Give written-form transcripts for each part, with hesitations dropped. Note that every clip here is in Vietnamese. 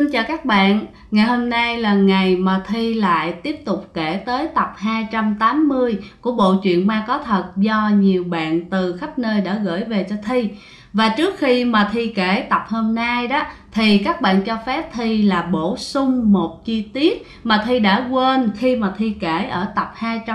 Xin chào các bạn, ngày hôm nay là ngày mà Thi lại tiếp tục kể tới tập 280 của bộ truyện Ma Có Thật do nhiều bạn từ khắp nơi đã gửi về cho Thi. Và trước khi mà Thi kể tập hôm nay đó thì các bạn cho phép Thi là bổ sung một chi tiết mà Thi đã quên khi mà Thi kể ở tập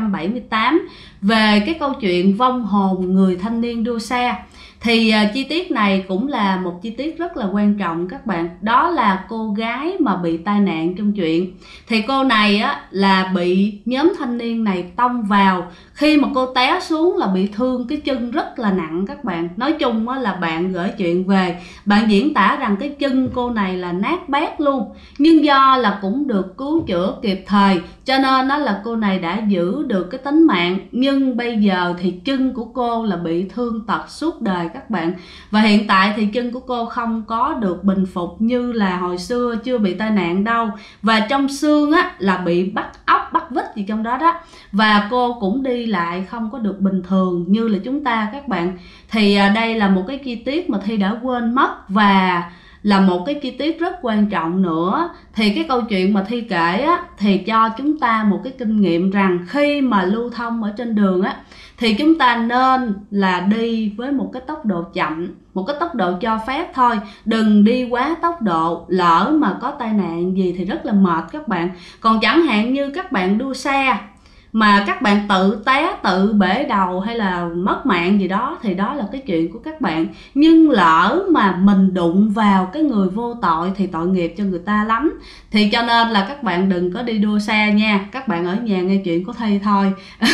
278 về cái câu chuyện vong hồn người thanh niên đua xe. Thì chi tiết này cũng là một chi tiết rất là quan trọng các bạn. Đó là cô gái mà bị tai nạn trong chuyện. Thì cô này á là bị nhóm thanh niên này tông vào. Khi mà cô té xuống là bị thương cái chân rất là nặng các bạn. Nói chung á là bạn gửi chuyện về, bạn diễn tả rằng cái chân cô này là nát bét luôn. Nhưng do là cũng được cứu chữa kịp thời cho nên đó là cô này đã giữ được cái tính mạng. Nhưng bây giờ thì chân của cô là bị thương tật suốt đời các bạn. Và hiện tại thì chân của cô không có được bình phục như là hồi xưa, chưa bị tai nạn đâu. Và trong xương á là bị bắt óc, bắt vít gì trong đó đó. Và cô cũng đi lại không có được bình thường như là chúng ta các bạn. Thì đây là một cái chi tiết mà Thi đã quên mất và là một cái chi tiết rất quan trọng nữa. Thì cái câu chuyện mà Thi kể á thì cho chúng ta một cái kinh nghiệm rằng khi mà lưu thông ở trên đường á thì chúng ta nên là đi với một cái tốc độ chậm, một cái tốc độ cho phép thôi. Đừng đi quá tốc độ, lỡ mà có tai nạn gì thì rất là mệt các bạn. Còn chẳng hạn như các bạn đua xe mà các bạn tự té, tự bể đầu hay là mất mạng gì đó thì đó là cái chuyện của các bạn. Nhưng lỡ mà mình đụng vào cái người vô tội thì tội nghiệp cho người ta lắm. Thì cho nên là các bạn đừng có đi đua xe nha. Các bạn ở nhà nghe chuyện của Thi thôi.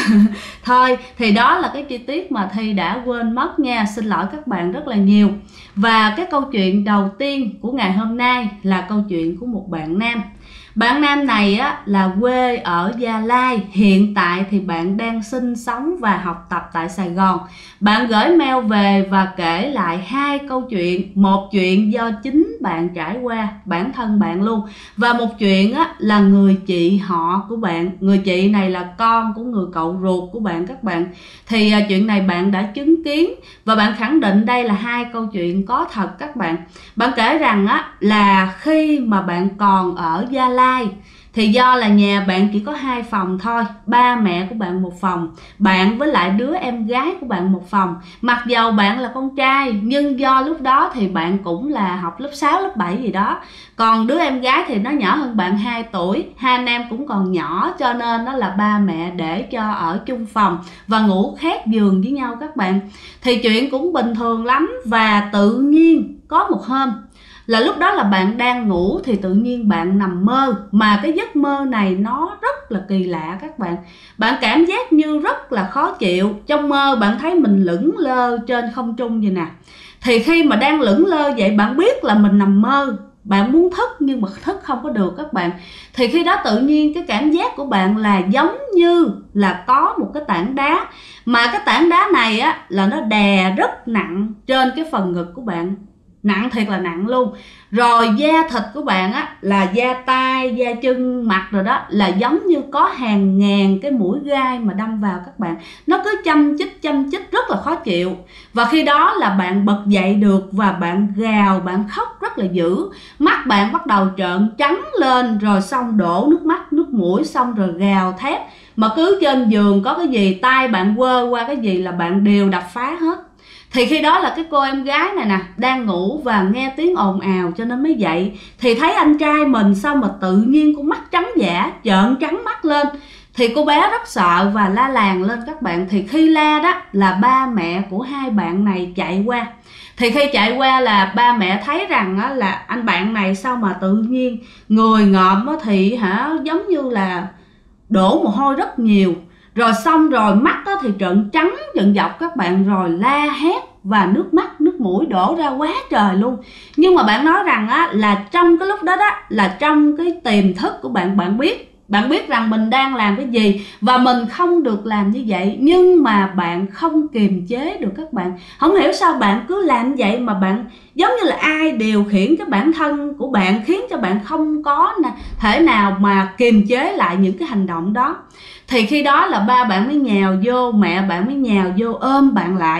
Thôi thì đó là cái chi tiết mà Thi đã quên mất nha. Xin lỗi các bạn rất là nhiều. Và cái câu chuyện đầu tiên của ngày hôm nay là câu chuyện của một bạn nam. Bạn nam này á, là quê ở Gia Lai, hiện tại thì bạn đang sinh sống và học tập tại Sài Gòn. Bạn gửi mail về và kể lại hai câu chuyện. Một chuyện do chính bạn trải qua, bản thân bạn luôn. Và một chuyện á, là người chị họ của bạn. Người chị này là con của người cậu ruột của bạn các bạn. Thì chuyện này bạn đã chứng kiến và bạn khẳng định đây là hai câu chuyện có thật các bạn. Bạn kể rằng á, là khi mà bạn còn ở Gia Lai thì do là nhà bạn chỉ có 2 phòng thôi, ba mẹ của bạn một phòng, bạn với lại đứa em gái của bạn một phòng. Mặc dầu bạn là con trai nhưng do lúc đó thì bạn cũng là học lớp 6, lớp 7 gì đó. Còn đứa em gái thì nó nhỏ hơn bạn 2 tuổi, hai anh em cũng còn nhỏ cho nên đó là ba mẹ để cho ở chung phòng và ngủ khác giường với nhau các bạn. Thì chuyện cũng bình thường lắm và tự nhiên có một hôm là lúc đó là bạn đang ngủ thì tự nhiên bạn nằm mơ. Mà cái giấc mơ này nó rất là kỳ lạ các bạn. Bạn cảm giác như rất là khó chịu. Trong mơ bạn thấy mình lững lơ trên không trung vậy nè. Thì khi mà đang lững lơ vậy bạn biết là mình nằm mơ, bạn muốn thức nhưng mà thức không có được các bạn. Thì khi đó tự nhiên cái cảm giác của bạn là giống như là có một cái tảng đá. Mà cái tảng đá này á là nó đè rất nặng trên cái phần ngực của bạn. Nặng thiệt là nặng luôn. Rồi da thịt của bạn á là da tay, da chân, mặt rồi đó là giống như có hàng ngàn cái mũi gai mà đâm vào các bạn. Nó cứ châm chích rất là khó chịu. Và khi đó là bạn bật dậy được và bạn gào, bạn khóc rất là dữ. Mắt bạn bắt đầu trợn trắng lên rồi xong đổ nước mắt, nước mũi xong rồi gào thét. Mà cứ trên giường có cái gì, tay bạn quơ qua cái gì là bạn đều đập phá hết. Thì khi đó là cái cô em gái này nè đang ngủ và nghe tiếng ồn ào cho nên mới dậy. Thì thấy anh trai mình sao mà tự nhiên con mắt trắng dã, trợn trắng mắt lên. Thì cô bé rất sợ và la làng lên các bạn. Thì khi la đó là ba mẹ của hai bạn này chạy qua. Thì khi chạy qua là ba mẹ thấy rằng á, là anh bạn này sao mà tự nhiên người ngợm á, thì giống như là đổ mồ hôi rất nhiều. Rồi xong rồi mắt đó thì trợn trắng trợn dọc các bạn, rồi la hét và nước mắt nước mũi đổ ra quá trời luôn. Nhưng mà bạn nói rằng á là trong cái lúc đó đó là trong cái tiềm thức của bạn, bạn biết rằng mình đang làm cái gì và mình không được làm như vậy. Nhưng mà bạn không kiềm chế được các bạn. Không hiểu sao bạn cứ làm vậy mà bạn giống như là ai điều khiển cái bản thân của bạn, khiến cho bạn không có thể nào mà kiềm chế lại những cái hành động đó. Thì khi đó là ba bạn mới nhào vô, mẹ bạn mới nhào vô ôm bạn lại.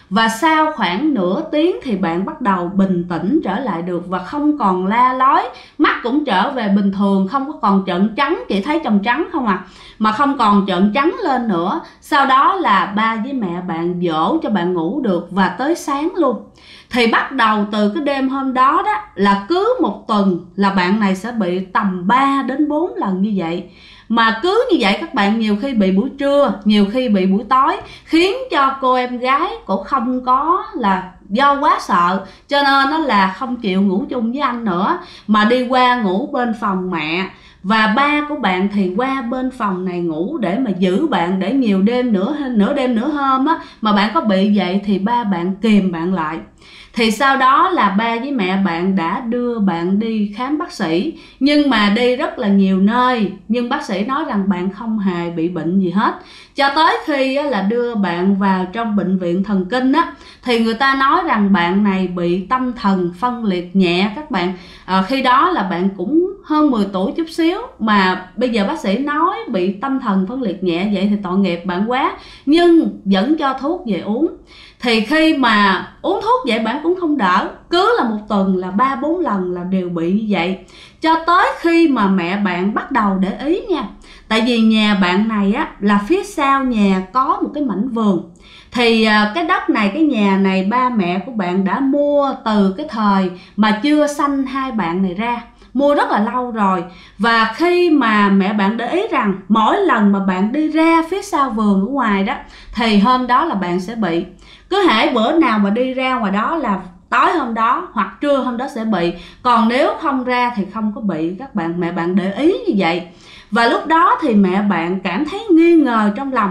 Và sau khoảng nửa tiếng thì bạn bắt đầu bình tĩnh trở lại được và không còn la lói, mắt cũng trở về bình thường, không có còn trợn trắng, chỉ thấy tròng trắng không à, mà không còn trợn trắng lên nữa. Sau đó là ba với mẹ bạn dỗ cho bạn ngủ được và tới sáng luôn. Thì bắt đầu từ cái đêm hôm đó đó là cứ một tuần là bạn này sẽ bị tầm 3 đến 4 lần như vậy. Mà cứ như vậy các bạn, nhiều khi bị buổi trưa, nhiều khi bị buổi tối, khiến cho cô em gái cổ không có, là do quá sợ cho nên nó là không chịu ngủ chung với anh nữa, mà đi qua ngủ bên phòng mẹ. Và ba của bạn thì qua bên phòng này ngủ để mà giữ bạn, để nhiều đêm nữa, nửa đêm nửa hôm á mà bạn có bị vậy thì ba bạn kìm bạn lại. Thì sau đó là ba với mẹ bạn đã đưa bạn đi khám bác sĩ, nhưng mà đi rất là nhiều nơi, nhưng bác sĩ nói rằng bạn không hề bị bệnh gì hết. Cho tới khi là đưa bạn vào trong bệnh viện thần kinh á, thì người ta nói rằng bạn này bị tâm thần phân liệt nhẹ các bạn. Khi đó là bạn cũng hơn 10 tuổi chút xíu, mà bây giờ bác sĩ nói bị tâm thần phân liệt nhẹ vậy thì tội nghiệp bạn quá, nhưng vẫn cho thuốc về uống. Thì khi mà uống thuốc vậy bạn cũng không đỡ, cứ là một tuần là 3-4 lần là đều bị như vậy. Cho tới khi mà mẹ bạn bắt đầu để ý nha. Tại vì nhà bạn này á là phía sau nhà có một cái mảnh vườn. Thì cái đất này, cái nhà này ba mẹ của bạn đã mua từ cái thời mà chưa sanh hai bạn này ra, mua rất là lâu rồi. Và khi mà mẹ bạn để ý rằng mỗi lần mà bạn đi ra phía sau vườn ở ngoài đó thì hôm đó là bạn sẽ bị. Cứ hễ bữa nào mà đi ra ngoài đó là tối hôm đó hoặc trưa hôm đó sẽ bị, còn nếu không ra thì không có bị các bạn. Mẹ bạn để ý như vậy. Và lúc đó thì mẹ bạn cảm thấy nghi ngờ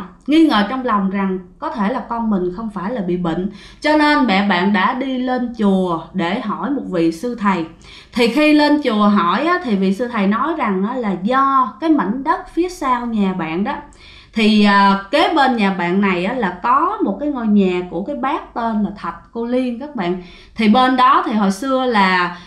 trong lòng rằng có thể là con mình không phải là bị bệnh. Cho nên mẹ bạn đã đi lên chùa để hỏi một vị sư thầy. Thì khi lên chùa hỏi á, thì vị sư thầy nói rằng á, là do cái mảnh đất phía sau nhà bạn đó, thì kế bên nhà bạn này á, là có một cái ngôi nhà của cái bác tên là Thạch Cô Liên các bạn. Thì bên đó thì hồi xưa là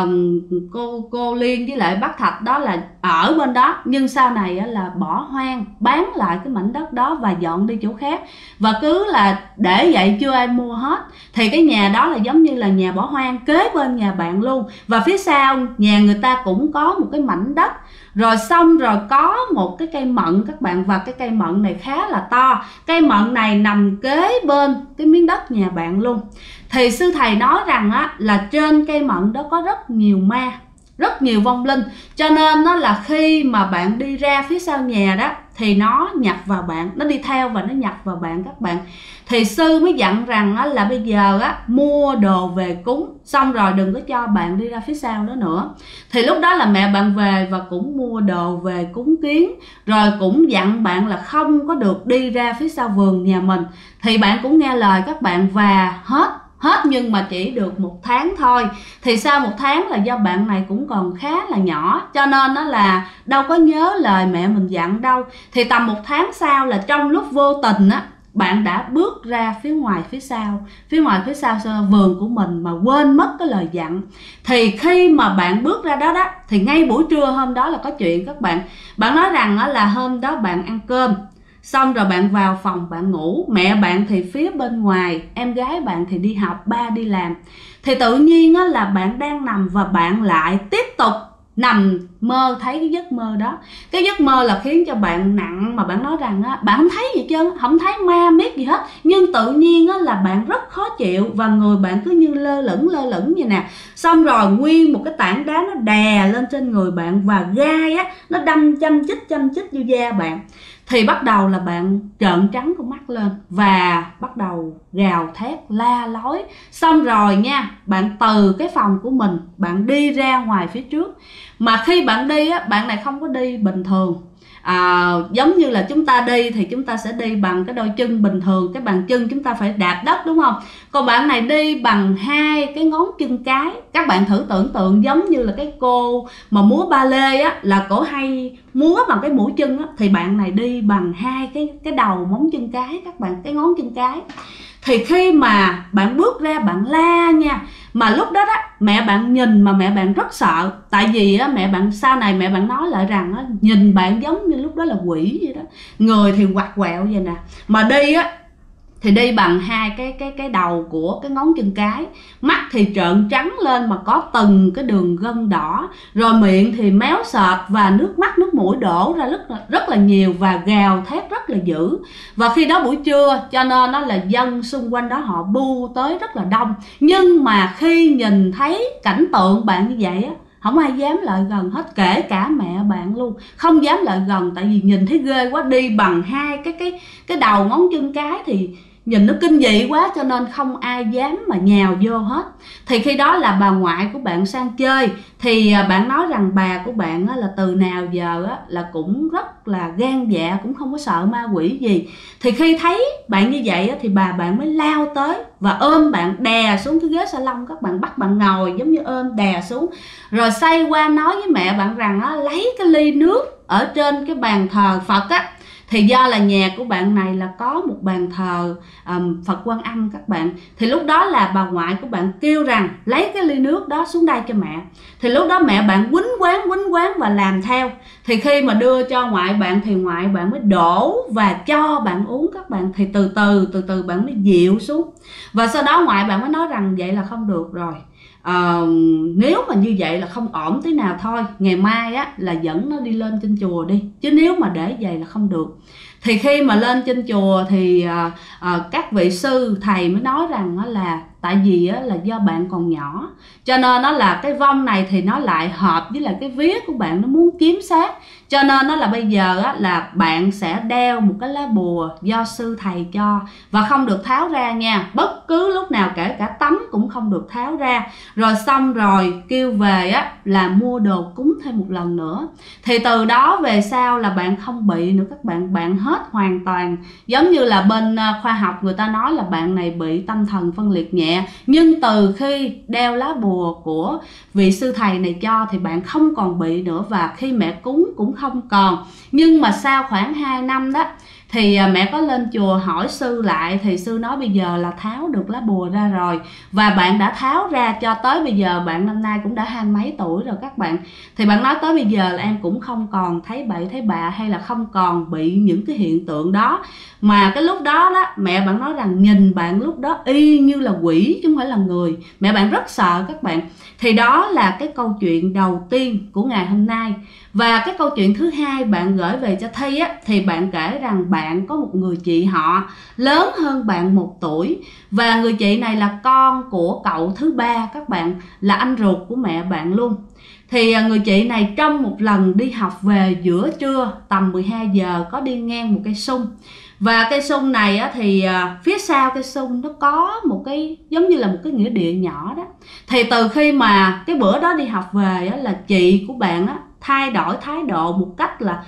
cô Liên với lại bác Thạch đó là ở bên đó, nhưng sau này á, là bỏ hoang, bán lại cái mảnh đất đó và dọn đi chỗ khác. Và cứ là để vậy chưa ai mua hết. Thì cái nhà đó là giống như là nhà bỏ hoang kế bên nhà bạn luôn. Và phía sau nhà người ta cũng có một cái mảnh đất. Rồi xong rồi có một cái cây mận các bạn, và cái cây mận này khá là to. Cây mận này nằm kế bên cái miếng đất nhà bạn luôn. Thì sư thầy nói rằng á, là trên cây mận đó có rất nhiều ma, rất nhiều vong linh. Cho nên nó là khi mà bạn đi ra phía sau nhà đó thì nó nhập vào bạn, nó đi theo và nó nhập vào bạn các bạn. Thì sư mới dặn rằng á, là bây giờ á, mua đồ về cúng, xong rồi đừng có cho bạn đi ra phía sau đó nữa. Thì lúc đó là mẹ bạn về và cũng mua đồ về cúng kiến, rồi cũng dặn bạn là không có được đi ra phía sau vườn nhà mình. Thì bạn cũng nghe lời các bạn và hết, nhưng mà chỉ được 1 tháng thôi. Thì sau 1 tháng là do bạn này cũng còn khá là nhỏ, cho nên nó là đâu có nhớ lời mẹ mình dặn đâu. Thì tầm 1 tháng sau là trong lúc vô tình á, bạn đã bước ra phía ngoài phía sau vườn của mình mà quên mất cái lời dặn. Thì khi mà bạn bước ra đó thì ngay buổi trưa hôm đó là có chuyện các bạn. Bạn nói rằng là hôm đó bạn ăn cơm xong rồi bạn vào phòng bạn ngủ, mẹ bạn thì phía bên ngoài, em gái bạn thì đi học, ba đi làm. Thì tự nhiên là bạn đang nằm và bạn lại tiếp tục nằm mơ thấy cái giấc mơ đó. Cái giấc mơ là khiến cho bạn nặng, mà bạn nói rằng bạn không thấy gì trơn, không thấy ma miết gì hết, nhưng tự nhiên là bạn rất khó chịu và người bạn cứ như lơ lửng như nè. Xong rồi nguyên một cái tảng đá nó đè lên trên người bạn và gai nó đâm châm chích vô da bạn. Thì bắt đầu là bạn trợn trắng con mắt lên và bắt đầu gào thét la lối. Xong rồi nha, bạn từ cái phòng của mình bạn đi ra ngoài phía trước. Mà khi bạn đi bạn này không có đi bình thường. Giống như là chúng ta đi thì chúng ta sẽ đi bằng cái đôi chân bình thường, cái bàn chân chúng ta phải đạp đất đúng không? Còn bạn này đi bằng 2 cái ngón chân cái. Các bạn thử tưởng tượng giống như là cái cô mà múa ba lê là cổ hay múa bằng cái mũi chân thì bạn này đi bằng 2 cái đầu móng chân cái các bạn, cái ngón chân cái. Thì khi mà bạn bước ra bạn la nha, mà lúc đó mẹ bạn nhìn mà mẹ bạn rất sợ. Tại vì mẹ bạn sau này mẹ bạn nói lại rằng nhìn bạn giống như lúc đó là quỷ vậy đó. Người thì quặt quẹo vậy nè, mà đi thì đi bằng hai cái đầu của cái ngón chân cái, mắt thì trợn trắng lên mà có từng cái đường gân đỏ, rồi miệng thì méo sệt và nước mắt nước mũi đổ ra rất là nhiều và gào thét rất là dữ. Và khi đó buổi trưa cho nên nó là dân xung quanh đó họ bu tới rất là đông, nhưng mà khi nhìn thấy cảnh tượng bạn như vậy á, không ai dám lại gần hết, kể cả mẹ bạn luôn không dám lại gần, tại vì nhìn thấy ghê quá, đi bằng hai cái đầu ngón chân cái thì nhìn nó kinh dị quá, cho nên không ai dám mà nhào vô hết. Thì khi đó là bà ngoại của bạn sang chơi, thì bạn nói rằng bà của bạn là từ nào giờ là cũng rất là gan dạ, cũng không có sợ ma quỷ gì. Thì khi thấy bạn như vậy thì bà bạn mới lao tới và ôm bạn đè xuống cái ghế salon, các bạn bắt bạn ngồi giống như ôm đè xuống, rồi xoay qua nói với mẹ bạn rằng lấy cái ly nước ở trên cái bàn thờ Phật á. Thì do là nhà của bạn này là có một bàn thờ Phật Quan Âm các bạn, thì lúc đó là bà ngoại của bạn kêu rằng lấy cái ly nước đó xuống đây cho mẹ. Thì lúc đó mẹ bạn quýnh quán và làm theo. Thì khi mà đưa cho ngoại bạn thì ngoại bạn mới đổ và cho bạn uống các bạn. Thì từ từ bạn mới dịu xuống. Và sau đó ngoại bạn mới nói rằng vậy là không được rồi. Nếu mà như vậy là không ổn tí nào, thôi ngày mai là dẫn nó đi lên trên chùa đi, chứ nếu mà để vậy là không được. Thì khi mà lên trên chùa thì các vị sư thầy mới nói rằng là tại vì là do bạn còn nhỏ, cho nên nó là cái vong này thì nó lại hợp với lại cái vía của bạn, nó muốn chiếm xác, cho nên nó là bây giờ là bạn sẽ đeo một cái lá bùa do sư thầy cho và không được tháo ra nha, bất cứ lúc nào, kể cả tắm cũng không được tháo ra. Rồi xong rồi kêu về là mua đồ cúng thêm một lần nữa. Thì từ đó về sau là bạn không bị nữa các bạn, bạn hết hoàn toàn. Giống như là bên khoa học người ta nói là bạn này bị tâm thần phân liệt nhẹ, nhưng từ khi đeo lá bùa của vị sư thầy này cho thì bạn không còn bị nữa, và khi mẹ cúng cũng không còn. Nhưng mà sau khoảng 2 năm đó thì mẹ có lên chùa hỏi sư lại, thì sư nói bây giờ là tháo được lá bùa ra rồi, và bạn đã tháo ra cho tới bây giờ. Bạn năm nay cũng đã 20 mấy tuổi rồi các bạn. Thì bạn nói tới bây giờ là em cũng không còn thấy bậy thấy bạ, hay là không còn bị những cái hiện tượng đó. Mà cái lúc đó mẹ bạn nói rằng nhìn bạn lúc đó y như là quỷ chứ không phải là người. Mẹ bạn rất sợ các bạn. Thì đó là cái câu chuyện đầu tiên của ngày hôm nay. Và cái câu chuyện thứ hai bạn gửi về cho Thi thì bạn kể rằng bạn có một người chị họ lớn hơn bạn 1 tuổi, và người chị này là con của cậu thứ ba các bạn, là anh ruột của mẹ bạn luôn. Thì người chị này trong một lần đi học về giữa trưa tầm 12 giờ có đi ngang một cây sung. Và cây sung này thì phía sau cây sung nó có một cái giống như là một cái nghĩa địa nhỏ đó. Thì từ khi mà cái bữa đó đi học về là chị của bạn thay đổi thái độ một cách là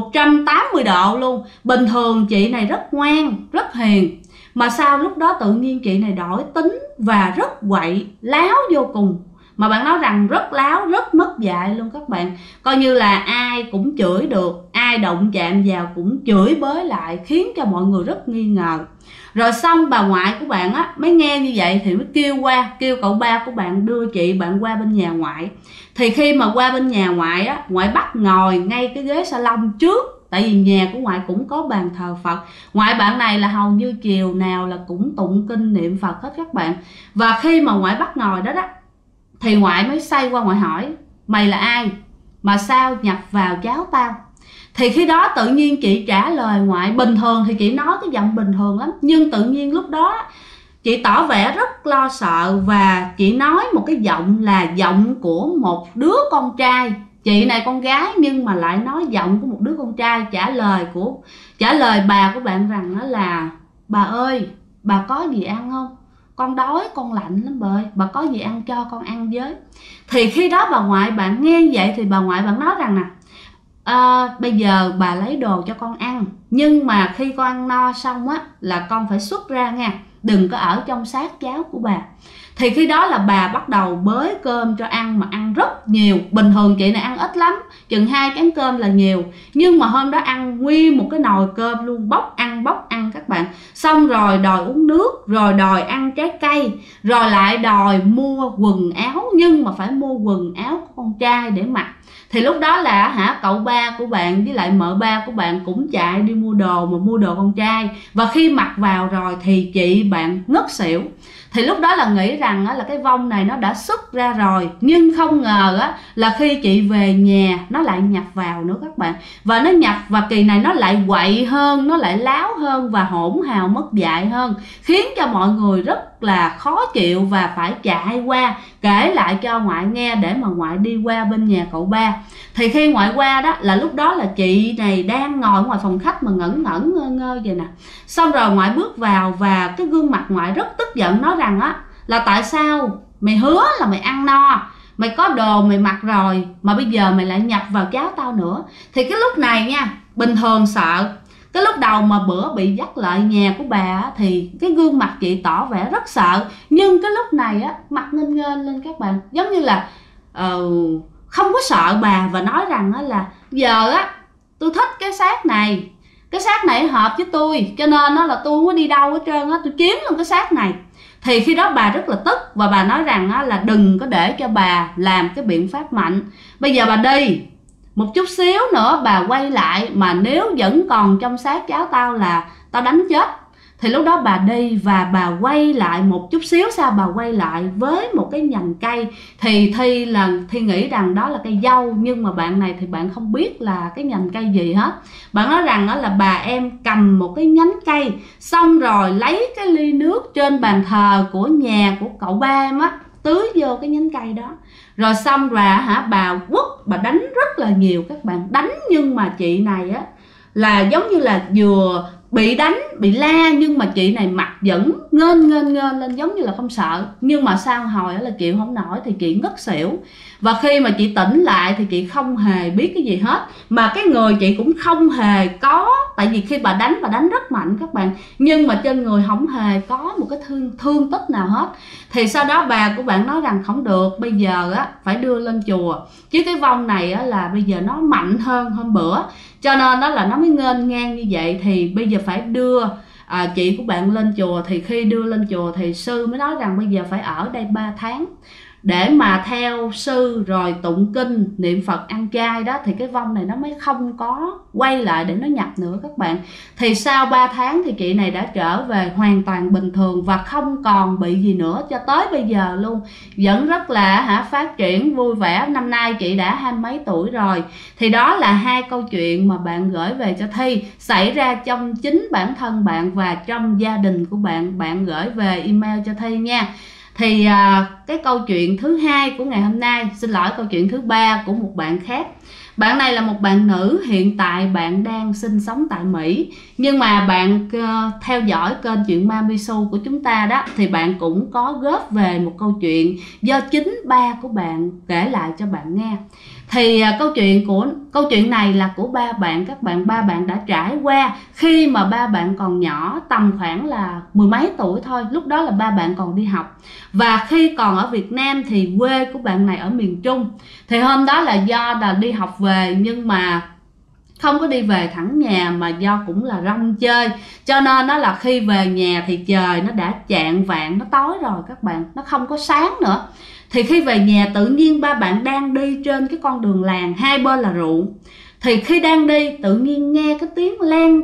180 độ luôn. Bình thường chị này rất ngoan, rất hiền, mà sau lúc đó tự nhiên chị này đổi tính và rất quậy, láo vô cùng. Mà bạn nói rằng rất láo, rất mất dạy luôn các bạn. Coi như là ai cũng chửi được, ai động chạm vào cũng chửi bới lại, khiến cho mọi người rất nghi ngờ. Rồi xong bà ngoại của bạn mới nghe như vậy thì mới kêu cậu ba của bạn đưa chị bạn qua bên nhà ngoại. Thì khi mà qua bên nhà ngoại ngoại bắt ngồi ngay cái ghế salon trước, tại vì nhà của ngoại cũng có bàn thờ Phật. Ngoại bạn này là hầu như chiều nào là cũng tụng kinh niệm Phật hết các bạn. Và khi mà ngoại bắt ngồi đó thì ngoại mới xoay qua ngoại hỏi: mày là ai mà sao nhập vào cháu tao? Thì khi đó tự nhiên chị trả lời ngoại. Bình thường thì chị nói cái giọng bình thường lắm, nhưng tự nhiên lúc đó chị tỏ vẻ rất lo sợ, và chị nói một cái giọng là giọng của một đứa con trai. Chị này con gái nhưng mà lại nói giọng của một đứa con trai, trả lời bà của bạn rằng là: bà ơi, bà có gì ăn không? Con đói, con lạnh lắm bà ơi, bà có gì ăn cho con ăn với. Thì khi đó bà ngoại bạn nghe vậy thì bà ngoại bạn nói rằng nè: bây giờ bà lấy đồ cho con ăn, nhưng mà khi con ăn no xong là con phải xuất ra nha, đừng có ở trong xác cháu của bà. Thì khi đó là bà bắt đầu bới cơm cho ăn, mà ăn rất nhiều. Bình thường chị này ăn ít lắm, chừng 2 cán cơm là nhiều, nhưng mà hôm đó ăn nguyên một cái nồi cơm luôn, bóc ăn các bạn. Xong rồi đòi uống nước, rồi đòi ăn trái cây, rồi lại đòi mua quần áo, nhưng mà phải mua quần áo của con trai để mặc. Thì lúc đó là cậu ba của bạn với lại mợ ba của bạn cũng chạy đi mua đồ, mà mua đồ con trai, và khi mặc vào rồi thì chị bạn ngất xỉu. Thì lúc đó là nghĩ rằng là cái vong này nó đã xuất ra rồi, nhưng không ngờ là khi chị về nhà nó lại nhập vào nữa các bạn. Và nó nhập, và kỳ này nó lại quậy hơn, nó lại láo hơn và hỗn hào mất dạy hơn, khiến cho mọi người rất là khó chịu và phải chạy qua kể lại cho ngoại nghe để mà ngoại đi qua bên nhà cậu ba. Thì khi ngoại qua đó là lúc đó là chị này đang ngồi ngoài phòng khách mà ngẩn ngẩn ngơ ngơ vậy nè. Xong rồi ngoại bước vào và cái gương mặt ngoại rất tức giận, nói rằng là tại sao mày hứa là mày ăn no, mày có đồ mày mặc rồi, mà bây giờ mày lại nhập vào cháo tao nữa. Thì cái lúc này nha, bình thường sợ, cái lúc đầu mà bữa bị dắt lại nhà của bà thì cái gương mặt chị tỏ vẻ rất sợ, nhưng cái lúc này mặt nghênh nghênh lên các bạn, giống như là không có sợ bà, và nói rằng là giờ tôi thích cái xác này, cái xác này hợp với tôi, cho nên là tôi không có đi đâu hết trơn tôi kiếm luôn cái xác này. Thì khi đó bà rất là tức, và bà nói rằng là đừng có để cho bà làm cái biện pháp mạnh, bây giờ bà đi một chút xíu nữa bà quay lại, mà nếu vẫn còn trong xác cháu tao là tao đánh chết. Thì lúc đó bà đi và bà quay lại một chút xíu sau, bà quay lại với một cái nhành cây. Thì Thi nghĩ rằng đó là cây dâu, nhưng mà bạn này thì bạn không biết là cái nhành cây gì hết. Bạn nói rằng là bà em cầm một cái nhánh cây, xong rồi lấy cái ly nước trên bàn thờ của nhà của cậu ba em tưới vô cái nhánh cây đó. Rồi xong rồi bà quất, bà đánh rất là nhiều các bạn, đánh. Nhưng mà chị này là giống như là vừa bị đánh, bị la, nhưng mà chị này mặt vẫn nghênh lên giống như là không sợ. Nhưng mà sau hồi là chịu không nổi thì chị ngất xỉu. Và khi mà chị tỉnh lại thì chị không hề biết cái gì hết, mà cái người chị cũng không hề có, tại vì khi bà đánh rất mạnh các bạn, nhưng mà trên người không hề có một cái thương tích nào hết. Thì sau đó bà của bạn nói rằng không được, bây giờ phải đưa lên chùa, chứ cái vong này là bây giờ nó mạnh hơn hôm bữa, cho nên là nó mới nghênh ngang như vậy. Thì bây giờ phải đưa chị của bạn lên chùa. Thì khi đưa lên chùa thì sư mới nói rằng bây giờ phải ở đây 3 tháng để mà theo sư rồi tụng kinh niệm Phật ăn chay đó, thì cái vong này nó mới không có quay lại để nó nhập nữa các bạn. Thì sau 3 tháng thì chị này đã trở về hoàn toàn bình thường và không còn bị gì nữa cho tới bây giờ luôn, vẫn rất là phát triển vui vẻ. Năm nay chị đã 20 mấy tuổi rồi. Thì đó là 2 câu chuyện mà bạn gửi về cho Thi, xảy ra trong chính bản thân bạn và trong gia đình của bạn. Bạn gửi về email cho Thi nha. Thì cái câu chuyện thứ 2 của ngày hôm nay, xin lỗi, câu chuyện thứ 3 của một bạn khác. Bạn này là một bạn nữ, hiện tại bạn đang sinh sống tại Mỹ. Nhưng mà bạn theo dõi kênh Chuyện Ma Misu của chúng ta đó, thì bạn cũng có góp về một câu chuyện do chính ba của bạn kể lại cho bạn nghe. Thì câu chuyện này là của ba bạn các bạn. Ba bạn đã trải qua khi mà ba bạn còn nhỏ, tầm khoảng là 10 mấy tuổi thôi. Lúc đó là ba bạn còn đi học. Và khi còn ở Việt Nam thì quê của bạn này ở miền Trung. Thì hôm đó là do là đi học về, nhưng mà không có đi về thẳng nhà, mà do cũng là rong chơi, cho nên nó là khi về nhà thì trời nó đã chạng vạng, nó tối rồi các bạn, nó không có sáng nữa. Thì khi về nhà tự nhiên ba bạn đang đi trên cái con đường làng, hai bên là ruộng. Thì khi đang đi tự nhiên nghe cái tiếng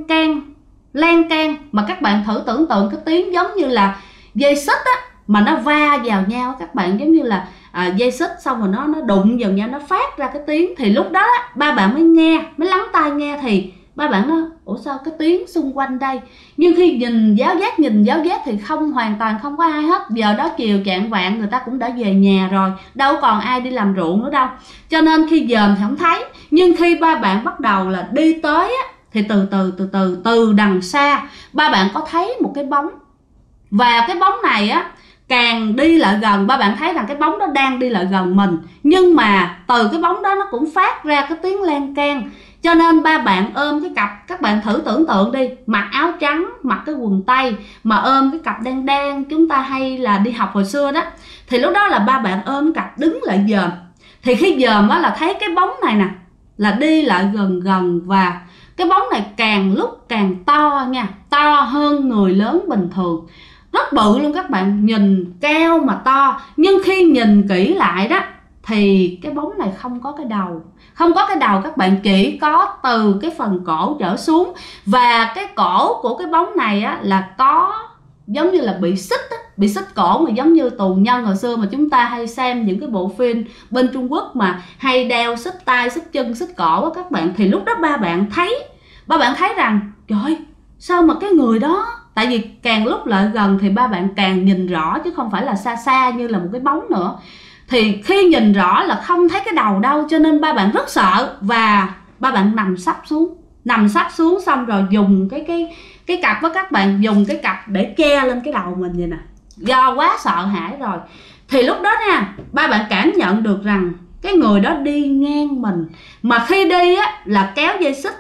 lan can, mà các bạn thử tưởng tượng cái tiếng giống như là dây xích mà nó va vào nhau các bạn, giống như là dây xích xong rồi nó đụng vào nhau, nó phát ra cái tiếng. Thì lúc đó ba bạn mới lắng tai nghe, thì ba bạn nói ủa sao cái tiếng xung quanh đây. Nhưng khi nhìn giáo giác thì hoàn toàn không có ai hết. Giờ đó chiều chạng vạng người ta cũng đã về nhà rồi, đâu còn ai đi làm ruộng nữa đâu, cho nên khi dòm thì không thấy. Nhưng khi ba bạn bắt đầu là đi tới thì từ đằng xa ba bạn có thấy một cái bóng. Và cái bóng này càng đi lại gần, ba bạn thấy rằng cái bóng đó đang đi lại gần mình, nhưng mà từ cái bóng đó nó cũng phát ra cái tiếng lan can. Cho nên ba bạn ôm cái cặp, các bạn thử tưởng tượng đi, mặc áo trắng, mặc cái quần tây, mà ôm cái cặp đen chúng ta hay là đi học hồi xưa đó. Thì lúc đó là ba bạn ôm cặp đứng lại dòm. Thì khi dòm là thấy cái bóng này nè, là đi lại gần, và cái bóng này càng lúc càng to nha, to hơn người lớn bình thường, rất bự luôn các bạn, nhìn cao mà to. Nhưng khi nhìn kỹ lại đó thì cái bóng này không có cái đầu. Không có cái đầu các bạn, chỉ có từ cái phần cổ trở xuống. Và cái cổ của cái bóng này á, là có giống như là bị xích á, bị xích cổ, mà giống như tù nhân hồi xưa mà chúng ta hay xem những cái bộ phim bên Trung Quốc mà hay đeo xích tay, xích chân, xích cổ á các bạn. Thì lúc đó ba bạn thấy rằng trời ơi, sao mà cái người đó, tại vì càng lúc lại gần thì ba bạn càng nhìn rõ chứ không phải là xa xa như là một cái bóng nữa. Thì khi nhìn rõ là không thấy cái đầu đâu, cho nên ba bạn rất sợ và ba bạn nằm sấp xuống xong rồi dùng cái cặp với các bạn, dùng cái cặp để che lên cái đầu mình vậy nè, do quá sợ hãi rồi. Thì lúc đó nha, ba bạn cảm nhận được rằng cái người đó đi ngang mình, mà khi đi á là kéo dây xích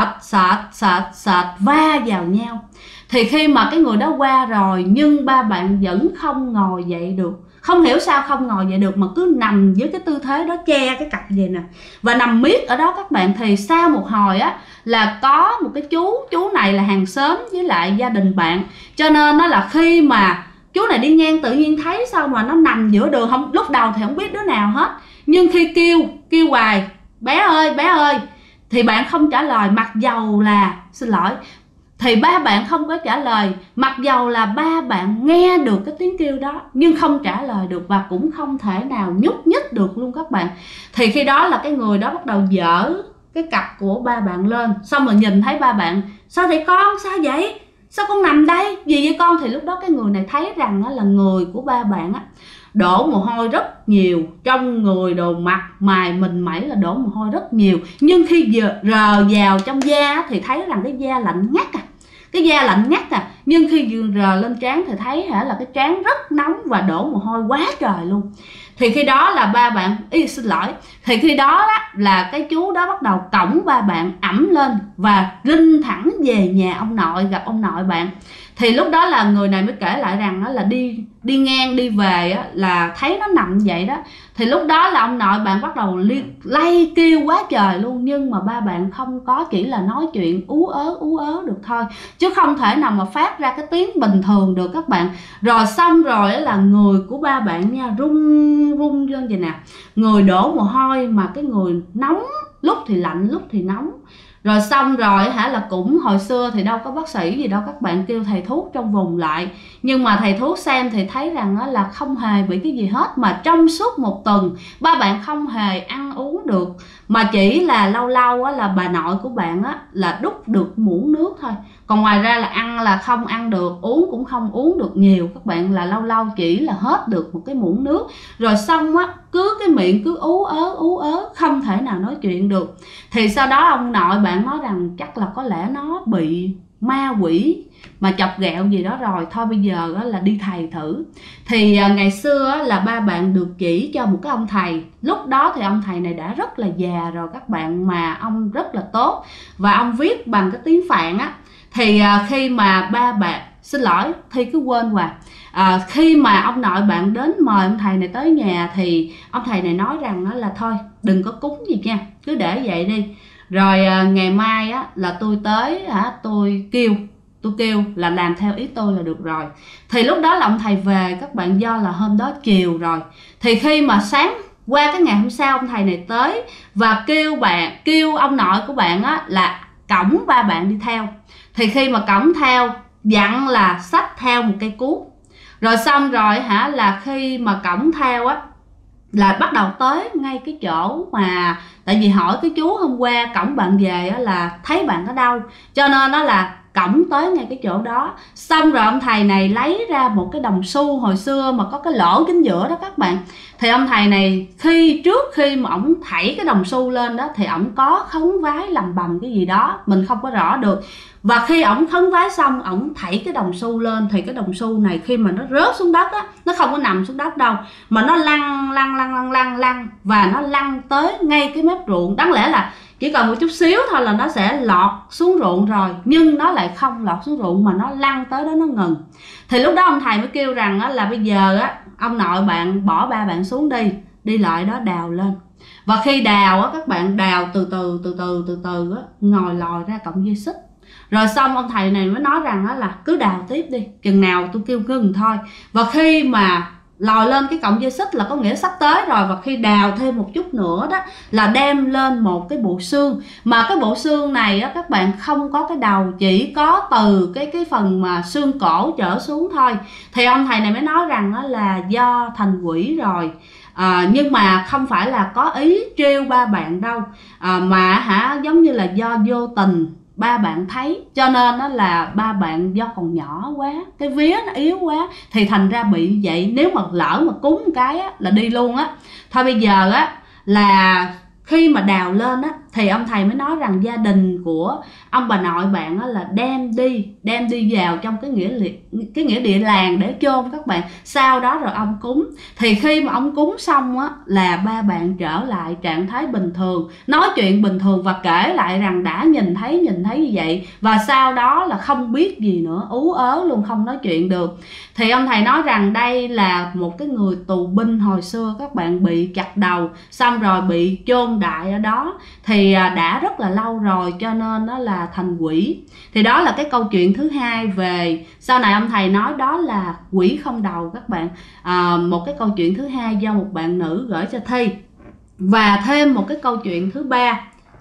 sệt va vào nhau. Thì khi mà cái người đó qua rồi nhưng ba bạn vẫn không ngồi dậy được. Không hiểu sao không ngồi dậy được mà cứ nằm với cái tư thế đó, che cái cặp vậy nè, và nằm miết ở đó các bạn. Thì sau một hồi á là có một cái chú này là hàng xóm với lại gia đình bạn, cho nên nó là khi mà chú này đi ngang tự nhiên thấy sao mà nó nằm giữa đường. Không, lúc đầu thì không biết đứa nào hết, nhưng khi kêu hoài bé ơi thì bạn không trả lời, mặc dầu là xin lỗi thì ba bạn không có trả lời, mặc dầu là ba bạn nghe được cái tiếng kêu đó nhưng không trả lời được và cũng không thể nào nhúc nhích được luôn các bạn. Thì khi đó là cái người đó bắt đầu dở cái cặp của ba bạn lên, xong rồi nhìn thấy ba bạn: sao vậy con, sao vậy, sao con nằm đây, gì vậy con? Thì lúc đó cái người này thấy rằng là người của ba bạn á đổ mồ hôi rất nhiều, trong người đồ mặt mày mình mẩy là đổ mồ hôi rất nhiều, nhưng khi rờ vào trong da thì thấy rằng cái da lạnh ngắt à, nhưng khi rờ lên trán thì thấy là cái trán rất nóng và đổ mồ hôi quá trời luôn. Thì khi đó là ba bạn thì khi đó là cái chú đó bắt đầu cõng ba bạn ẵm lên và rinh thẳng về nhà ông nội, gặp ông nội bạn. Thì lúc đó là người này mới kể lại rằng là đi ngang đi về là thấy nó nằm vậy đó. Thì lúc đó là ông nội bạn bắt đầu lay kêu quá trời luôn, nhưng mà ba bạn không có, chỉ là nói chuyện ú ớ được thôi, chứ không thể nào mà phát ra cái tiếng bình thường được các bạn. Rồi xong rồi là người của ba bạn nha, run lên vậy nè, người đổ mồ hôi mà cái người nóng, lúc thì lạnh lúc thì nóng. Rồi xong rồi là cũng hồi xưa thì đâu có bác sĩ gì đâu các bạn, kêu thầy thuốc trong vùng lại, nhưng mà thầy thuốc xem thì thấy rằng là không hề bị cái gì hết, mà trong suốt một tuần ba bạn không hề ăn uống được, mà chỉ là lâu lâu là bà nội của bạn là đút được muỗng nước thôi, còn ngoài ra là ăn là không ăn được, uống cũng không uống được nhiều các bạn, là lâu lâu chỉ là hết được một cái muỗng nước. Rồi xong cứ cái miệng cứ ú ớ không thể nào nói chuyện được. Thì sau đó ông nội bạn nói rằng chắc là có lẽ nó bị ma quỷ mà chọc ghẹo gì đó rồi, thôi bây giờ là đi thầy thử. Thì ngày xưa là ba bạn được chỉ cho một cái ông thầy, lúc đó thì ông thầy này đã rất là già rồi các bạn, mà ông rất là tốt và ông viết bằng cái tiếng Phạn á. Thì khi mà ba bạn Thi cứ quên hoài. Khi mà ông nội bạn đến mời ông thầy này tới nhà thì ông thầy này nói rằng là thôi đừng có cúng gì nha, cứ để vậy đi, rồi ngày mai là tôi tới tôi kêu là làm theo ý tôi là được rồi. Thì lúc đó là ông thầy về các bạn, do là hôm đó chiều rồi. Thì khi mà sáng qua cái ngày hôm sau ông thầy này tới và kêu ông nội của bạn là cõng ba bạn đi theo. Thì khi mà cõng theo dặn là xách theo một cây cuốc. Rồi xong rồi là khi mà cõng theo là bắt đầu tới ngay cái chỗ mà, tại vì hỏi cái chú hôm qua cõng bạn về là thấy bạn ở đâu, cho nên nó là cõng tới ngay cái chỗ đó. Xong rồi ông thầy này lấy ra một cái đồng xu hồi xưa mà có cái lỗ chính giữa đó các bạn. Thì ông thầy này trước khi mà ổng thảy cái đồng xu lên đó thì ổng có khấn vái lầm bầm cái gì đó mình không có rõ được. Và khi ổng khấn vái xong, ổng thảy cái đồng xu lên thì cái đồng xu này khi mà nó rớt xuống đất nó không có nằm xuống đất đâu, mà nó lăn và nó lăn tới ngay cái mép ruộng. Đáng lẽ là chỉ cần một chút xíu thôi là nó sẽ lọt xuống ruộng rồi, nhưng nó lại không lọt xuống ruộng mà nó lăn tới đó nó ngừng. Thì lúc đó ông thầy mới kêu rằng là bây giờ ông nội bạn bỏ ba bạn xuống đi lại đó đào lên. Và khi đào các bạn, đào từ từ ngồi lòi ra cọng dây xích. Rồi xong ông thầy này mới nói rằng là cứ đào tiếp đi, chừng nào tôi kêu ngừng thôi. Và khi mà lòi lên cái cọng dây xích là có nghĩa sắp tới rồi, và khi đào thêm một chút nữa đó là đem lên một cái bộ xương, mà cái bộ xương này á, các bạn không có cái đầu, chỉ có từ cái phần mà xương cổ trở xuống thôi. Thì ông thầy này mới nói rằng á, là do thành quỷ rồi. Nhưng mà không phải là có ý trêu ba bạn đâu, mà giống như là do vô tình ba bạn thấy, cho nên đó là ba bạn do còn nhỏ quá, cái vía nó yếu quá thì thành ra bị vậy. Nếu mà lỡ mà cúng một cái á, là đi luôn á. Thôi bây giờ á là khi mà đào lên á thì ông thầy mới nói rằng gia đình của ông bà nội bạn á là đem đi vào trong cái nghĩa địa làng để chôn các bạn. Sau đó rồi ông cúng, thì khi mà ông cúng xong á là ba bạn trở lại trạng thái bình thường, nói chuyện bình thường và kể lại rằng đã nhìn thấy như vậy, và sau đó là không biết gì nữa, ú ớ luôn, không nói chuyện được. Thì ông thầy nói rằng đây là một cái người tù binh hồi xưa các bạn, bị chặt đầu xong rồi bị chôn đại ở đó, thì đã rất là lâu rồi, cho nên đó là thành quỷ. Thì đó là cái câu chuyện thứ hai về sau này ông thầy nói đó là quỷ không đầu các bạn. Một cái câu chuyện thứ hai do một bạn nữ gửi cho Thi, và thêm một cái câu chuyện thứ ba.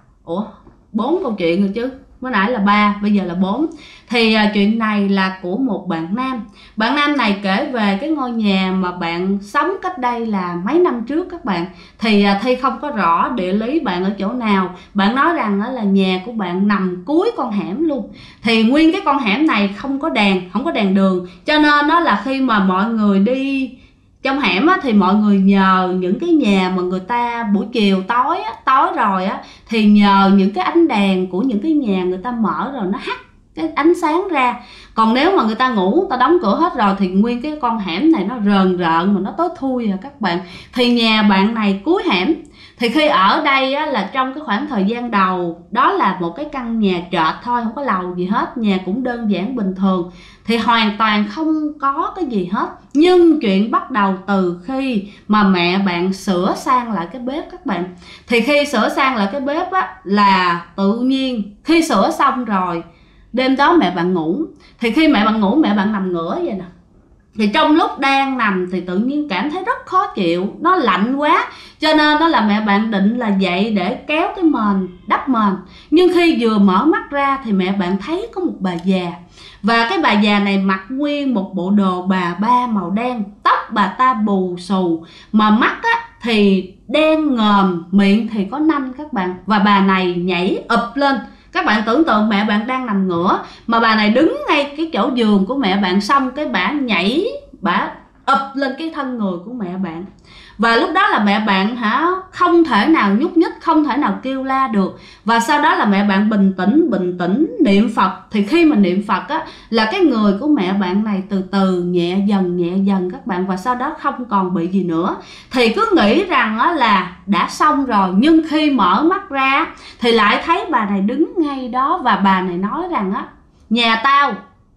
4 câu chuyện rồi chứ, mới nãy là 3, bây giờ là 4. Thì chuyện này là của một bạn nam. Bạn nam này kể về cái ngôi nhà mà bạn sống cách đây là mấy năm trước các bạn. Thì Thi không có rõ địa lý bạn ở chỗ nào. Bạn nói rằng là nhà của bạn nằm cuối con hẻm luôn. Thì nguyên cái con hẻm này không có đèn đường, cho nên đó là khi mà mọi người đi trong hẻm á, thì mọi người nhờ những cái nhà mà người ta buổi chiều tối rồi á, thì nhờ những cái ánh đèn của những cái nhà người ta mở rồi nó hắt cái ánh sáng ra. Còn nếu mà người ta ngủ, ta đóng cửa hết rồi thì nguyên cái con hẻm này nó rờn rợn mà nó tối thui à các bạn. Thì nhà bạn này cuối hẻm. Thì khi ở đây á, là trong cái khoảng thời gian đầu đó là một cái căn nhà trệt thôi, không có lầu gì hết, nhà cũng đơn giản bình thường, thì hoàn toàn không có cái gì hết. Nhưng chuyện bắt đầu từ khi mà mẹ bạn sửa sang lại cái bếp các bạn. Thì khi sửa sang lại cái bếp á, là tự nhiên khi sửa xong rồi đêm đó mẹ bạn ngủ. Thì khi mẹ bạn ngủ, mẹ bạn nằm ngửa vậy nè. Thì trong lúc đang nằm thì tự nhiên cảm thấy rất khó chịu, nó lạnh quá, cho nên đó là mẹ bạn định là dậy để kéo cái mền, đắp mền. Nhưng khi vừa mở mắt ra thì mẹ bạn thấy có một bà già. Và cái bà già này mặc nguyên một bộ đồ bà ba màu đen, tóc bà ta bù xù, mà mắt á thì đen ngòm, miệng thì có nanh các bạn. Và bà này nhảy ụp lên. Các bạn tưởng tượng mẹ bạn đang nằm ngửa, mà bà này đứng ngay cái chỗ giường của mẹ bạn, xong cái bả nhảy, bả ụp lên cái thân người của mẹ bạn. Và lúc đó là mẹ bạn không thể nào nhúc nhích, không thể nào kêu la được. Và sau đó là mẹ bạn bình tĩnh niệm Phật. Thì khi mà niệm Phật á, là cái người của mẹ bạn này từ từ nhẹ dần các bạn. Và sau đó không còn bị gì nữa. Thì cứ nghĩ rằng á, là đã xong rồi. Nhưng khi mở mắt ra thì lại thấy bà này đứng ngay đó. Và bà này nói rằng á, nhà tao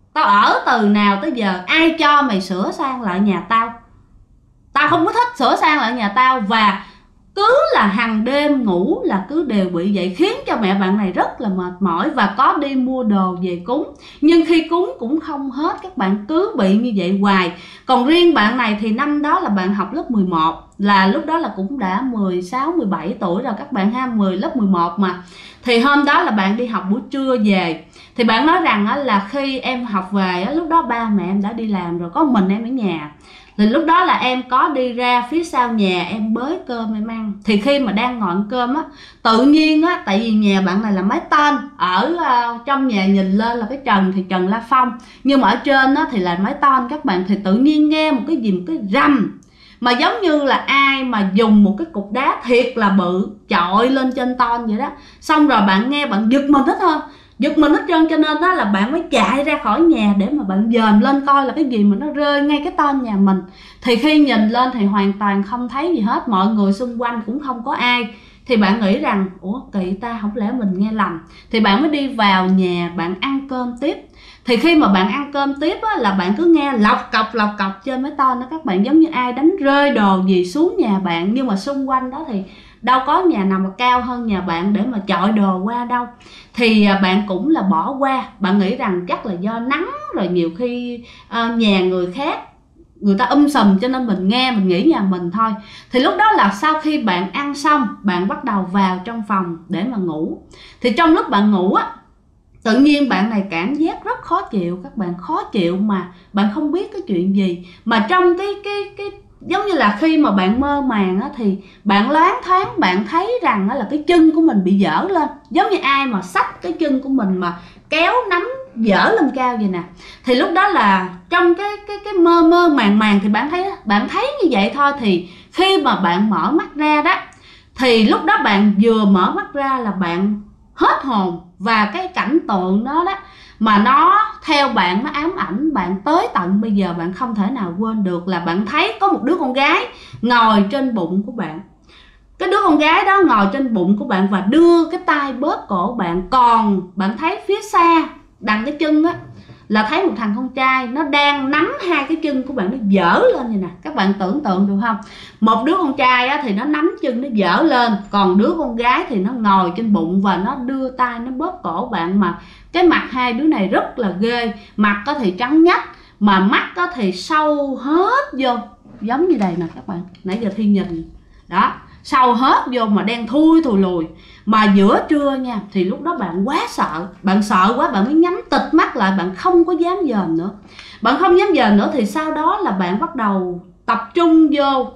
ở từ nào tới giờ ai cho mày sửa sang lại nhà tao? Tao không có thích sửa sang lại nhà tao. Và cứ là hàng đêm ngủ là cứ đều bị vậy, khiến cho mẹ bạn này rất là mệt mỏi. Và có đi mua đồ về cúng, nhưng khi cúng cũng không hết, các bạn cứ bị như vậy hoài. Còn riêng bạn này thì năm đó là bạn học lớp 11, là lúc đó là cũng đã 16-17 tuổi rồi các bạn ha, lớp 11 mà. Thì hôm đó là bạn đi học buổi trưa về. Thì bạn nói rằng là khi em học về, lúc đó ba mẹ em đã đi làm rồi, có mình em ở nhà. Thì lúc đó là em có đi ra phía sau nhà em bới cơm em ăn. Thì khi mà đang ngồi ăn cơm á, tự nhiên á, tại vì nhà bạn này là mái tôn, ở trong nhà nhìn lên là cái trần thì trần la phong, nhưng mà ở trên á thì là mái tôn các bạn. Thì tự nhiên nghe một cái rầm, mà giống như là ai mà dùng một cái cục đá thiệt là bự chọi lên trên tôn vậy đó. Xong rồi bạn nghe bạn giật mình hết thôi, giật mình hết trơn, cho nên đó là bạn mới chạy ra khỏi nhà để mà bạn dòm lên coi là cái gì mà nó rơi ngay cái tôn nhà mình. Thì khi nhìn lên thì hoàn toàn không thấy gì hết, mọi người xung quanh cũng không có ai. Thì bạn nghĩ rằng ủa kỳ ta, không lẽ mình nghe lầm. Thì bạn mới đi vào nhà bạn ăn cơm tiếp. Thì khi mà bạn ăn cơm tiếp á, là bạn cứ nghe lọc cọc trên mấy tôn đó các bạn, giống như ai đánh rơi đồ gì xuống nhà bạn. Nhưng mà xung quanh đó thì đâu có nhà nào mà cao hơn nhà bạn để mà chọi đồ qua đâu. Thì bạn cũng là bỏ qua, bạn nghĩ rằng chắc là do nắng, rồi nhiều khi nhà người khác người ta sùm, cho nên mình nghe mình nghĩ nhà mình thôi. Thì lúc đó là sau khi bạn ăn xong, bạn bắt đầu vào trong phòng để mà ngủ. Thì trong lúc bạn ngủ á, tự nhiên bạn này cảm giác rất khó chịu, các bạn khó chịu mà bạn không biết cái chuyện gì. Mà trong cái giống như là khi mà bạn mơ màng á, thì bạn loáng thoáng bạn thấy rằng á, là cái chân của mình bị dở lên, giống như ai mà xách cái chân của mình mà kéo nắm dở lên cao vậy nè. Thì lúc đó là trong cái mơ màng thì bạn thấy như vậy thôi. Thì khi mà bạn mở mắt ra đó, thì lúc đó bạn vừa mở mắt ra là bạn hết hồn, và cái cảnh tượng đó đó mà nó theo bạn, nó ám ảnh bạn tới tận bây giờ, bạn không thể nào quên được. Là bạn thấy có một đứa con gái ngồi trên bụng của bạn. Cái đứa con gái đó ngồi trên bụng của bạn và đưa cái tay bóp cổ bạn. Còn bạn thấy phía xa đằng cái chân á, là thấy một thằng con trai nó đang nắm hai cái chân của bạn, nó dở lên vậy nè. Các bạn tưởng tượng được không? Một đứa con trai á, thì nó nắm chân nó dở lên, còn đứa con gái thì nó ngồi trên bụng và nó đưa tay nó bóp cổ bạn. Mà cái mặt hai đứa này rất là ghê. Mặt có thì trắng nhách, mà mắt có thì sâu hết vô, giống như đây nè các bạn. Nãy giờ Thi nhìn đó, sâu hết vô mà đen thui thùi lùi. Mà giữa trưa nha, thì lúc đó bạn quá sợ, bạn sợ quá bạn mới nhắm tịt mắt lại, bạn không có dám dòm nữa. Bạn không dám dòm nữa thì sau đó là bạn bắt đầu tập trung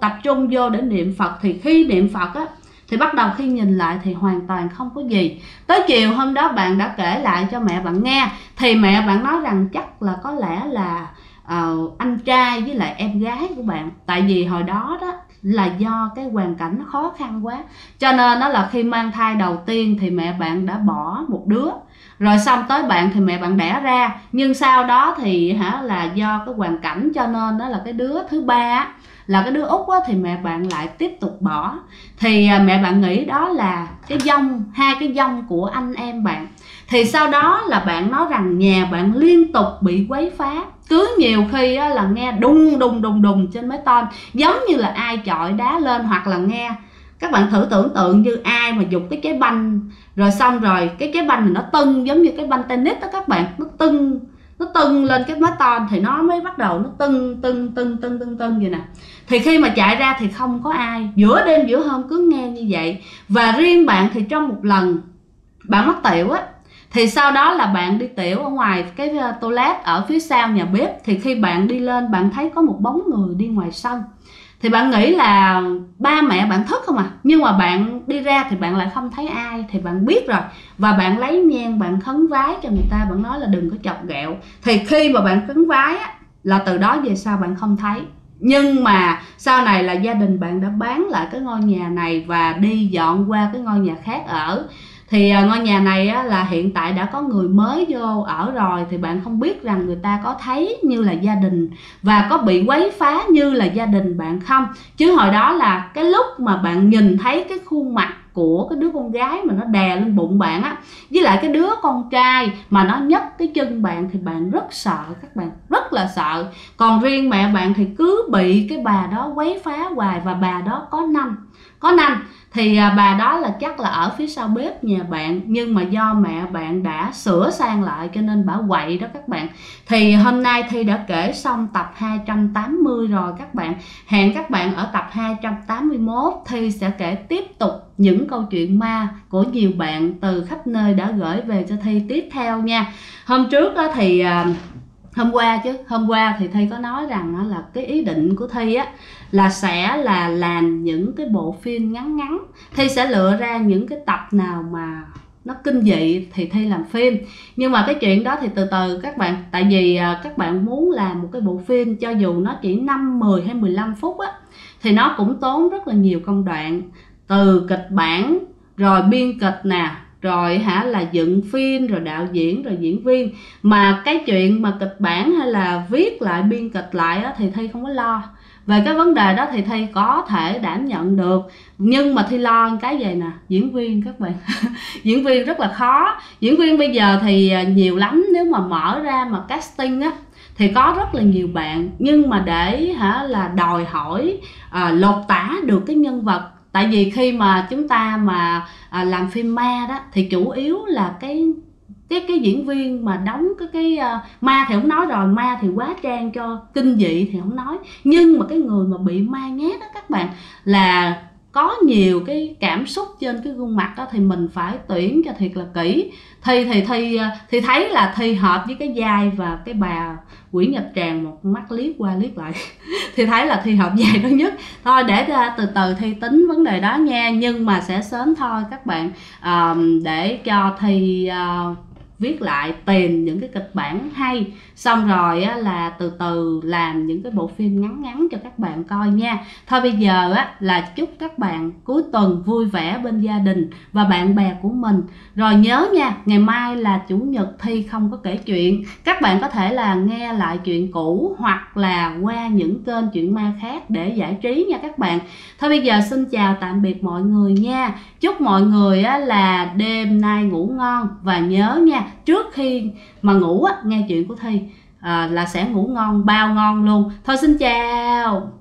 vô để niệm Phật. Thì khi niệm Phật á, thì bắt đầu khi nhìn lại thì hoàn toàn không có gì. Tới chiều hôm đó bạn đã kể lại cho mẹ bạn nghe, thì mẹ bạn nói rằng chắc là có lẽ là anh trai với lại em gái của bạn. Tại vì hồi đó đó là do cái hoàn cảnh nó khó khăn quá, cho nên đó là khi mang thai đầu tiên thì mẹ bạn đã bỏ một đứa, rồi xong tới bạn thì mẹ bạn đẻ ra. Nhưng sau đó thì là do cái hoàn cảnh, cho nên đó là cái đứa thứ ba là cái đứa út á, thì mẹ bạn lại tiếp tục bỏ. Thì mẹ bạn nghĩ đó là cái dông, hai cái dông của anh em bạn. Thì sau đó là bạn nói rằng nhà bạn liên tục bị quấy phá, cứ nhiều khi á, là nghe đùng đùng trên mái tôn, giống như là ai chọi đá lên. Hoặc là nghe, các bạn thử tưởng tượng như ai mà giục cái trái banh, rồi xong rồi cái trái banh này nó tưng giống như cái banh tennis đó các bạn, nó tưng lên cái mái tôn thì nó mới bắt đầu nó tưng vậy nè. Thì khi mà chạy ra thì không có ai, giữa đêm giữa hôm cứ nghe như vậy. Và riêng bạn thì trong một lần bạn mắc tiểu á, thì sau đó là bạn đi tiểu ở ngoài cái toilet ở phía sau nhà bếp. Thì khi bạn đi lên bạn thấy có một bóng người đi ngoài sân. Thì bạn nghĩ là ba mẹ bạn thức không à, nhưng mà bạn đi ra thì bạn lại không thấy ai. Thì bạn biết rồi, và bạn lấy nhang bạn khấn vái cho người ta, bạn nói là đừng có chọc ghẹo. Thì khi mà bạn khấn vái á, là từ đó về sau bạn không thấy. Nhưng mà sau này là gia đình bạn đã bán lại cái ngôi nhà này và đi dọn qua cái ngôi nhà khác ở. Thì ngôi nhà này á, là hiện tại đã có người mới vô ở rồi. Thì bạn không biết rằng người ta có thấy như là gia đình và có bị quấy phá như là gia đình bạn không. Chứ hồi đó là cái lúc mà bạn nhìn thấy cái khuôn mặt của cái đứa con gái mà nó đè lên bụng bạn á, với lại cái đứa con trai mà nó nhấc cái chân bạn, thì bạn rất sợ, các bạn rất là sợ. Còn riêng mẹ bạn thì cứ bị cái bà đó quấy phá hoài. Và bà đó có nanh. Thì bà đó là chắc là ở phía sau bếp nhà bạn, nhưng mà do mẹ bạn đã sửa sang lại cho nên bà quậy đó các bạn. Thì hôm nay Thi đã kể xong tập 280 rồi các bạn. Hẹn các bạn ở tập 281, Thi sẽ kể tiếp tục những câu chuyện ma của nhiều bạn từ khắp nơi đã gửi về cho Thi tiếp theo nha. Hôm trước đó thì hôm qua thì Thi có nói rằng là cái ý định của Thi á là sẽ là làm những cái bộ phim ngắn. Thi sẽ lựa ra những cái tập nào mà nó kinh dị thì Thi làm phim. Nhưng mà cái chuyện đó thì từ từ các bạn. Tại vì các bạn muốn làm một cái bộ phim, cho dù nó chỉ 5, 10 hay 15 phút á, thì nó cũng tốn rất là nhiều công đoạn. Từ kịch bản, rồi biên kịch nè, rồi là dựng phim, rồi đạo diễn, rồi diễn viên. Mà cái chuyện mà kịch bản hay là viết lại, biên kịch lại á, thì Thi không có lo. Về cái vấn đề đó thì Thi có thể đảm nhận được. Nhưng mà Thi lo cái gì nè, diễn viên các bạn. Diễn viên rất là khó. Diễn viên bây giờ thì nhiều lắm, nếu mà mở ra mà casting á thì có rất là nhiều bạn. Nhưng mà để là đòi hỏi lột tả được cái nhân vật. Tại vì khi mà chúng ta mà làm phim ma đó thì chủ yếu là cái cái diễn viên mà đóng ma thì không nói rồi, ma thì quá trang cho kinh dị thì không nói, nhưng mà cái người mà bị ma nhát á các bạn, là có nhiều cái cảm xúc trên cái gương mặt đó, thì mình phải tuyển cho thiệt là kỹ. Thì thấy là Thi hợp với cái vai và cái bà Quỷ Nhập Tràng một mắt liếc qua liếc lại thì thấy là Thi hợp vai đó nhất. Thôi để từ từ Thi tính vấn đề đó nha, nhưng mà sẽ sớm thôi các bạn, để cho Thi viết lại, tìm những cái kịch bản hay, xong rồi á, là từ từ làm những cái bộ phim ngắn ngắn cho các bạn coi nha. Thôi bây giờ á, là chúc các bạn cuối tuần vui vẻ bên gia đình và bạn bè của mình. Rồi nhớ nha, ngày mai là Chủ nhật Thi không có kể chuyện, các bạn có thể là nghe lại chuyện cũ hoặc là qua những kênh chuyện ma khác để giải trí nha các bạn. Thôi bây giờ xin chào tạm biệt mọi người nha. Chúc mọi người á, là đêm nay ngủ ngon, và nhớ nha, trước khi mà ngủ á, nghe chuyện của Thi là sẽ ngủ ngon, bao ngon luôn. Thôi xin chào.